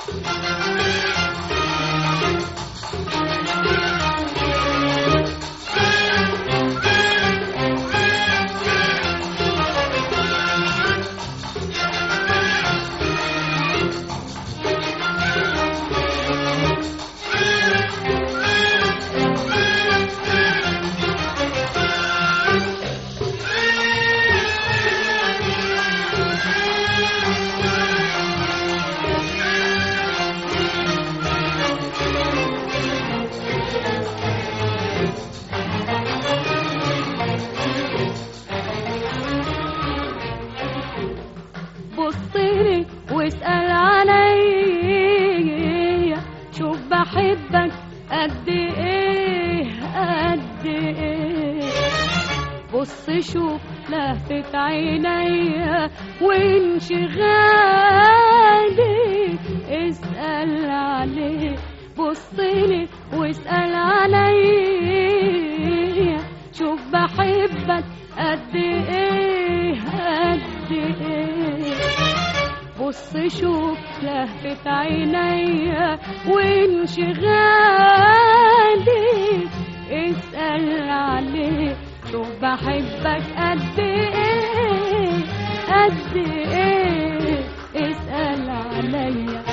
بصلي واسأل عليا، شوف بحبك قد ايه قد ايه. بص شوف لهفة عينيا وانشغالي، اسأل عليه. بصلي واسأل عليا، شوف بحبك قد ايه قد ايه. بص شوف لهفة عينيا وانشغالي، اسأل عليه. شوف بحبك قد ايه قد ايه، اسأل عليا.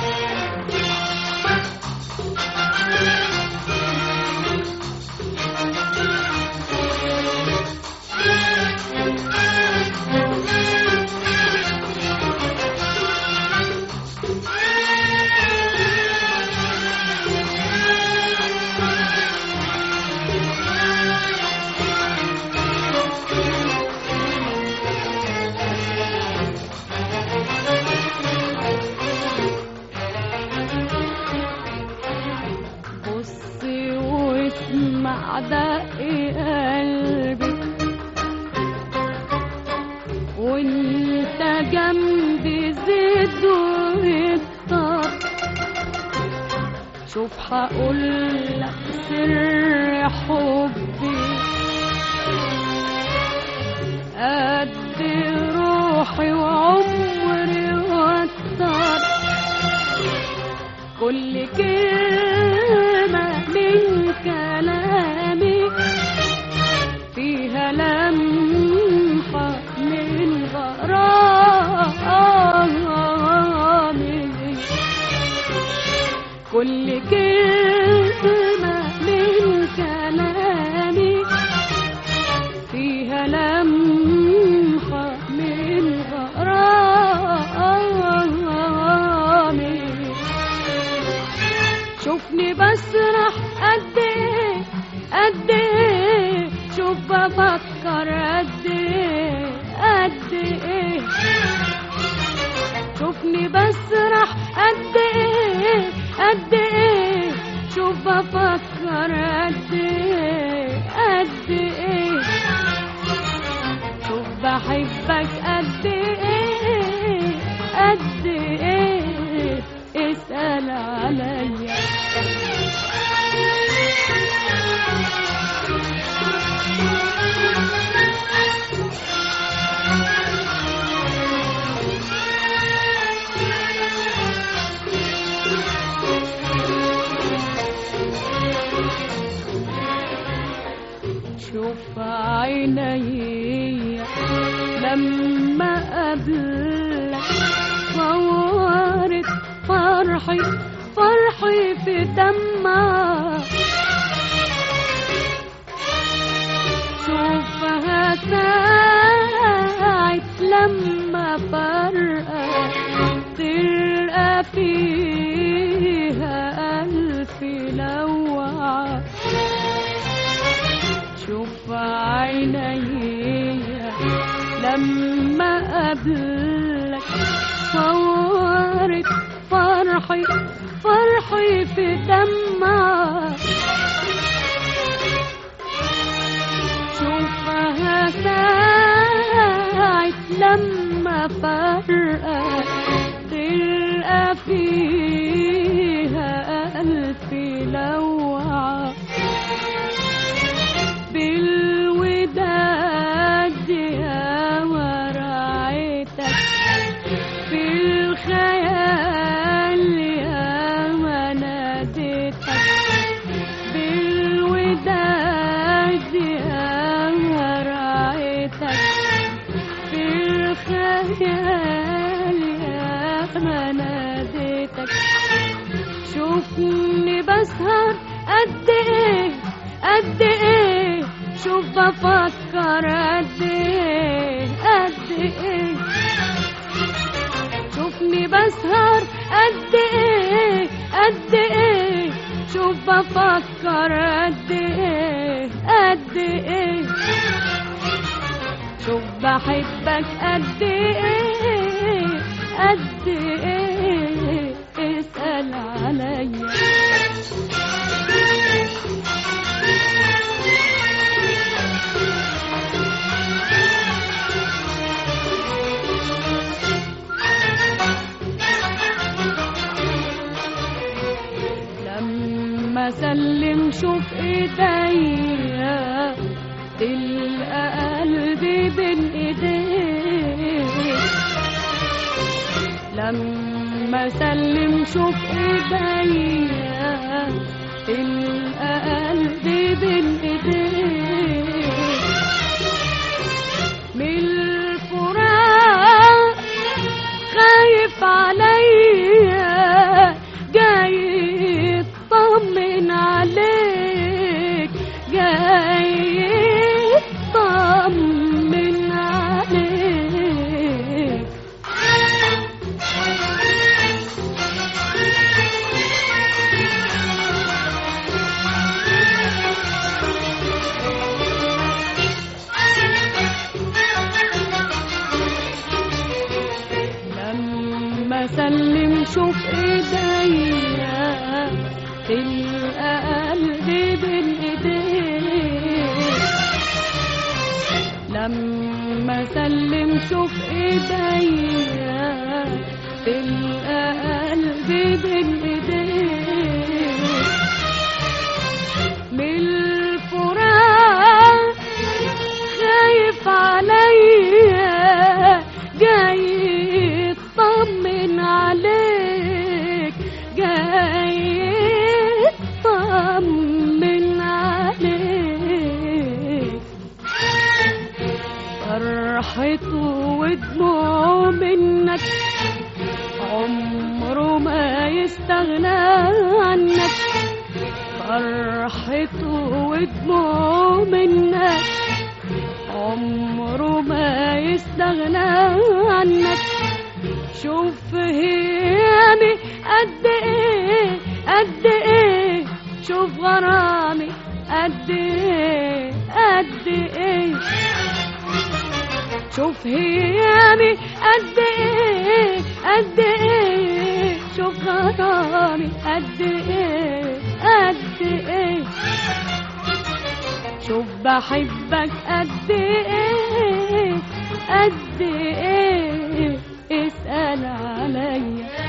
اسمع دق قلبي وانت جنبي زيد ويكتر. شوف هقولك سر حبي قد روحي وعمري واكتر. كل كلمة من كلامي فيها لمحة من غرامي. كل كلمة من كلامي فيها لمحة من غرامي. شوفني بسرح قد ايه قد ايه، شوف بفكر قد ايه قد ايه. شوفني بسرح قد ايه قد ايه، شوف بفكر قد ايه قد ايه. شوف بحبك قد ايه قد ايه، اسأل عليا. شوف عيني لما قابلك صورت فرحي فرحي في دمك. شوفها ساعة لما فرقك تلقى فيها ألف لوعة. شوف عيني لما قابلك صورت فرحي فرحي في دمك. شوفها ساعة لما فرقك تلقى فيها ألف لوعة. بالوداد يا ورعيتك، بالخيال يا ما ناديتك. شوفني بسهر قد ايه قد ايه، شوف بفكر قد ايه قد ايه. شوفني بسهر قد ايه قد ايه، شوف بفكر قد ايه قد ايه. شوف بحبك قد ايه قد ايه، اسأل عليا. لما سلم شوف ايديا، تلقى قلبي بين ايديك. لما سلم شوف ايديا، تلقى قلبي بين ايديك. من الفراق خايف عليا، جاي يطمن عليك، جاي يطمن عليك. لما سلم شوف ايديا، تلقى قلبي بين ايديك. لما سلم شوف ايديا، تلقى قلبي بين ايديك. من الفراق خايف عليا، جاي يطمن عليك، جاي يطمن عليك. فرحته ودموعه منك، عمره ما يستغنى عنك. فرحته ودموعه منك، عمره ما يستغنى عنك. شوف هيامي قد ايه قد ايه، شوف غرامي قد ايه قد ايه. شوف هيامي قد ايه قد ايه، شوف غرامي قد ايه قد ايه. شوف بحبك قد ايه قد ايه، اسأل عليا.